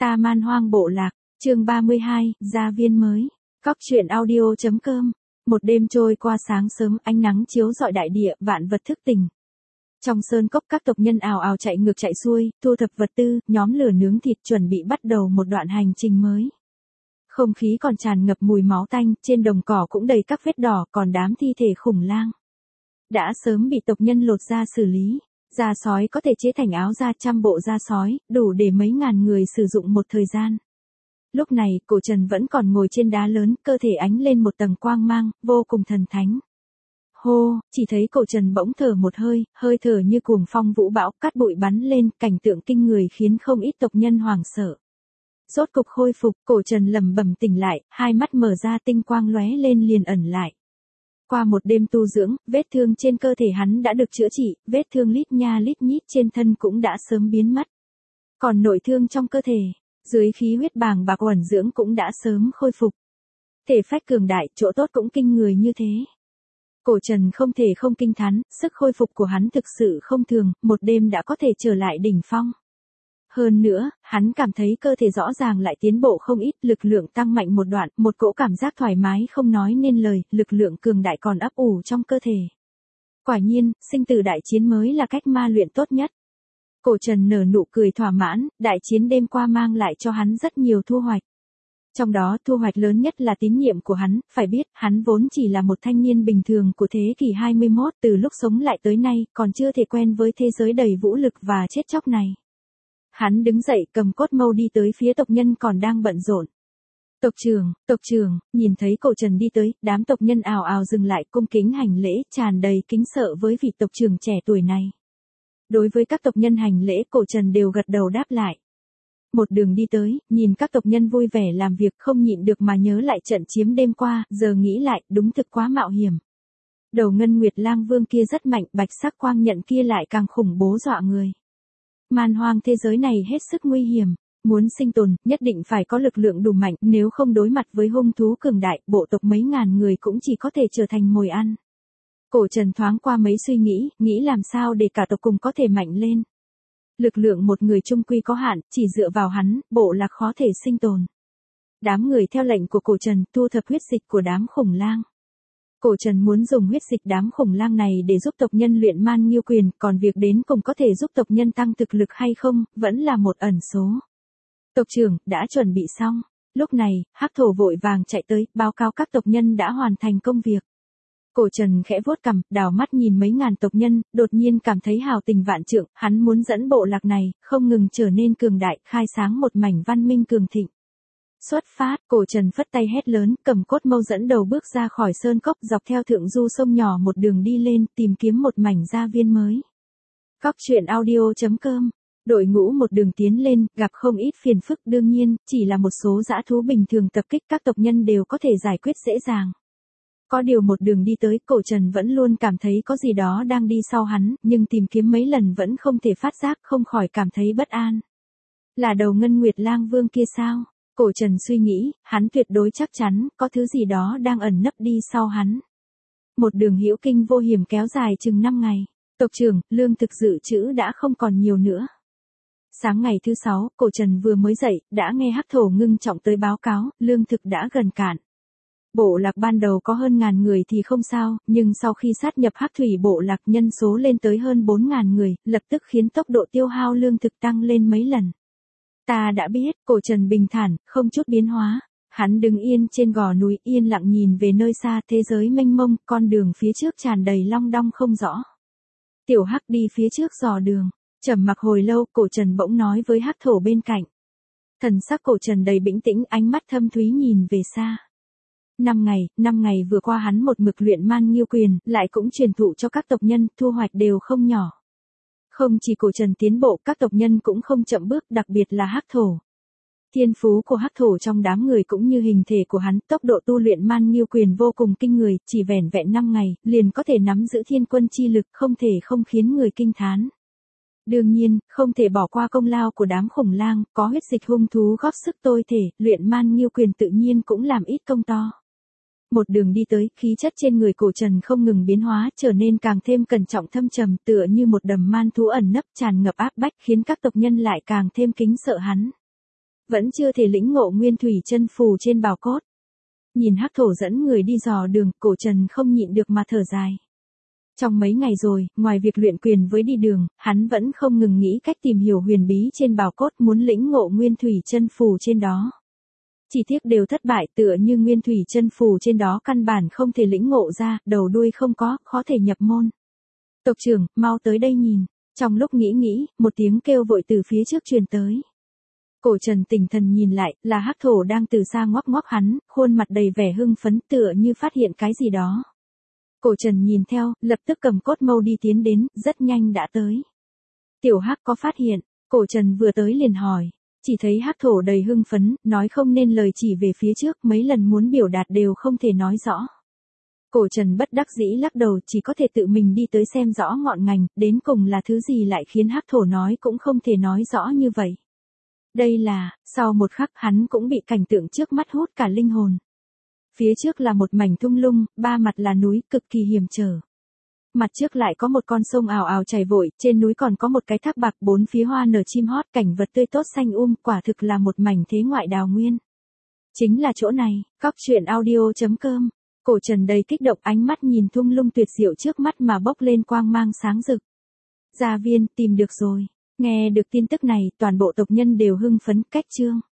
Ta Man Hoang Bộ Lạc, chương 32, gia viên mới. Cóc truyện audio.com. Một đêm trôi qua sáng sớm, ánh nắng chiếu rọi đại địa, vạn vật thức tỉnh. Trong sơn cốc các tộc nhân ào ào chạy ngược chạy xuôi, thu thập vật tư, nhóm lửa nướng thịt, chuẩn bị bắt đầu một đoạn hành trình mới. Không khí còn tràn ngập mùi máu tanh, trên đồng cỏ cũng đầy các vết đỏ, còn đám thi thể khủng lang đã sớm bị tộc nhân lột da xử lý. Da sói có thể chế thành áo da, 100 bộ da sói, đủ để mấy ngàn người sử dụng một thời gian. Lúc này, Cổ Trần vẫn còn ngồi trên đá lớn, cơ thể ánh lên một tầng quang mang, vô cùng thần thánh. Hô, chỉ thấy Cổ Trần bỗng thở một hơi, hơi thở như cuồng phong vũ bão, cát bụi bắn lên, cảnh tượng kinh người khiến không ít tộc nhân hoảng sợ. Rốt cục khôi phục, Cổ Trần lẩm bẩm tỉnh lại, hai mắt mở ra, tinh quang lóe lên liền ẩn lại. Qua một đêm tu dưỡng, vết thương trên cơ thể hắn đã được chữa trị, vết thương lít nha lít nhít trên thân cũng đã sớm biến mất. Còn nội thương trong cơ thể, dưới khí huyết bàng bạc uẩn dưỡng cũng đã sớm khôi phục. Thể phách cường đại, chỗ tốt cũng kinh người như thế. Cổ Trần không thể không kinh thán, sức khôi phục của hắn thực sự không thường, một đêm đã có thể trở lại đỉnh phong. Hơn nữa, hắn cảm thấy cơ thể rõ ràng lại tiến bộ không ít, lực lượng tăng mạnh một đoạn, một cỗ cảm giác thoải mái không nói nên lời, lực lượng cường đại còn ấp ủ trong cơ thể. Quả nhiên, sinh tử đại chiến mới là cách ma luyện tốt nhất. Cổ Trần nở nụ cười thỏa mãn, đại chiến đêm qua mang lại cho hắn rất nhiều thu hoạch. Trong đó, thu hoạch lớn nhất là tín nhiệm của hắn, phải biết, hắn vốn chỉ là một thanh niên bình thường của thế kỷ 21, từ lúc sống lại tới nay, còn chưa thể quen với thế giới đầy vũ lực và chết chóc này. Hắn đứng dậy cầm cốt mâu đi tới phía tộc nhân còn đang bận rộn. Tộc trưởng, nhìn thấy Cổ Trần đi tới, đám tộc nhân ào ào dừng lại cung kính hành lễ, tràn đầy kính sợ với vị tộc trưởng trẻ tuổi này. Đối với các tộc nhân hành lễ, Cổ Trần đều gật đầu đáp lại. Một đường đi tới, nhìn các tộc nhân vui vẻ làm việc không nhịn được mà nhớ lại trận chiếm đêm qua, giờ nghĩ lại, đúng thực quá mạo hiểm. Đầu Ngân Nguyệt Lang Vương kia rất mạnh, bạch sắc quang nhận kia lại càng khủng bố dọa người. Man hoang thế giới này hết sức nguy hiểm, muốn sinh tồn, nhất định phải có lực lượng đủ mạnh, nếu không đối mặt với hung thú cường đại, bộ tộc mấy ngàn người cũng chỉ có thể trở thành mồi ăn. Cổ Trần thoáng qua mấy suy nghĩ làm sao để cả tộc cùng có thể mạnh lên. Lực lượng một người chung quy có hạn, chỉ dựa vào hắn, bộ lạc khó thể sinh tồn. Đám người theo lệnh của Cổ Trần thu thập huyết dịch của đám khủng lang. Cổ Trần muốn dùng huyết dịch đám khủng lang này để giúp tộc nhân luyện man nghiêu quyền, còn việc đến cùng có thể giúp tộc nhân tăng thực lực hay không, vẫn là một ẩn số. Tộc trưởng, đã chuẩn bị xong. Lúc này, Hắc Thổ vội vàng chạy tới, báo cáo các tộc nhân đã hoàn thành công việc. Cổ Trần khẽ vuốt cằm, đảo mắt nhìn mấy ngàn tộc nhân, đột nhiên cảm thấy hào tình vạn trượng, hắn muốn dẫn bộ lạc này, không ngừng trở nên cường đại, khai sáng một mảnh văn minh cường thịnh. Xuất phát, Cổ Trần phất tay hét lớn, cầm cốt mâu dẫn đầu bước ra khỏi sơn cốc, dọc theo thượng du sông nhỏ một đường đi lên, tìm kiếm một mảnh gia viên mới. Cóc truyện audio.com. Đội ngũ một đường tiến lên, gặp không ít phiền phức, đương nhiên, chỉ là một số dã thú bình thường tập kích các tộc nhân đều có thể giải quyết dễ dàng. Có điều một đường đi tới, Cổ Trần vẫn luôn cảm thấy có gì đó đang đi sau hắn, nhưng tìm kiếm mấy lần vẫn không thể phát giác, không khỏi cảm thấy bất an. Là đầu Ngân Nguyệt Lang Vương kia sao? Cổ Trần suy nghĩ, hắn tuyệt đối chắc chắn, có thứ gì đó đang ẩn nấp đi sau hắn. Một đường hữu kinh vô hiểm kéo dài chừng 5 ngày. Tộc trưởng, lương thực dự trữ đã không còn nhiều nữa. Sáng ngày thứ 6, Cổ Trần vừa mới dậy, đã nghe Hắc Thổ ngưng trọng tới báo cáo, lương thực đã gần cạn. Bộ lạc ban đầu có hơn 1000 người thì không sao, nhưng sau khi sát nhập Hắc Thủy bộ lạc nhân số lên tới hơn 4000 người, lập tức khiến tốc độ tiêu hao lương thực tăng lên mấy lần. Ta đã biết, Cổ Trần bình thản, không chút biến hóa. Hắn đứng yên trên gò núi, yên lặng nhìn về nơi xa, thế giới mênh mông, con đường phía trước tràn đầy long đong không rõ. Tiểu Hắc đi phía trước dò đường, trầm mặc hồi lâu, Cổ Trần bỗng nói với Hắc Thổ bên cạnh. Thần sắc Cổ Trần đầy bĩnh tĩnh, ánh mắt thâm thúy nhìn về xa. 5 ngày vừa qua hắn một mực luyện man nghiêu quyền, lại cũng truyền thụ cho các tộc nhân, thu hoạch đều không nhỏ. Không chỉ Cổ Trần tiến bộ, các tộc nhân cũng không chậm bước, đặc biệt là Hắc Thổ. Thiên phú của Hắc Thổ trong đám người cũng như hình thể của hắn, tốc độ tu luyện man nghiêu quyền vô cùng kinh người, chỉ vẻn vẹn 5 ngày, liền có thể nắm giữ thiên quân chi lực, không thể không khiến người kinh thán. Đương nhiên, không thể bỏ qua công lao của đám khủng lang, có huyết dịch hung thú góp sức tôi thể, luyện man nghiêu quyền tự nhiên cũng làm ít công to. Một đường đi tới, khí chất trên người Cổ Trần không ngừng biến hóa, trở nên càng thêm cẩn trọng thâm trầm, tựa như một đầm man thú ẩn nấp, tràn ngập áp bách, khiến các tộc nhân lại càng thêm kính sợ hắn. vẫn chưa thể lĩnh ngộ nguyên thủy chân phù trên bào cốt. Nhìn Hắc Thổ dẫn người đi dò đường, Cổ Trần không nhịn được mà thở dài. Trong mấy ngày rồi, ngoài việc luyện quyền với đi đường, hắn vẫn không ngừng nghĩ cách tìm hiểu huyền bí trên bào cốt, muốn lĩnh ngộ nguyên thủy chân phù trên đó. Chỉ tiếc đều thất bại, tựa như nguyên thủy chân phù trên đó căn bản không thể lĩnh ngộ ra, đầu đuôi không có, khó thể nhập môn. Tộc trưởng, mau tới đây nhìn. Trong lúc nghĩ, một tiếng kêu vội từ phía trước truyền tới. Cổ Trần tỉnh thần nhìn lại, là Hắc Thổ đang từ xa ngoắc ngoắc hắn, khuôn mặt đầy vẻ hưng phấn tựa như phát hiện cái gì đó. Cổ Trần nhìn theo, lập tức cầm cốt mâu đi tiến đến, rất nhanh đã tới. Tiểu Hắc có phát hiện, Cổ Trần vừa tới liền hỏi. Chỉ thấy Hắc Thổ đầy hưng phấn, nói không nên lời chỉ về phía trước, mấy lần muốn biểu đạt đều không thể nói rõ. Cổ Trần bất đắc dĩ lắc đầu, chỉ có thể tự mình đi tới xem rõ ngọn ngành, đến cùng là thứ gì lại khiến Hắc Thổ nói cũng không thể nói rõ như vậy. Đây là, sau một khắc hắn cũng bị cảnh tượng trước mắt hút cả linh hồn. Phía trước là một mảnh thung lũng, ba mặt là núi, cực kỳ hiểm trở. Mặt trước lại có một con sông ào ào chảy vội, trên núi còn có một cái thác bạc, bốn phía hoa nở chim hót, cảnh vật tươi tốt xanh quả thực là một mảnh thế ngoại đào nguyên. Chính là chỗ này, coctruyện.audio.com. Cổ Trần đầy kích động, ánh mắt nhìn thung lũng tuyệt diệu trước mắt mà bốc lên quang mang sáng rực. Gia viên, tìm được rồi. Nghe được tin tức này, toàn bộ tộc nhân đều hưng phấn, cách chương.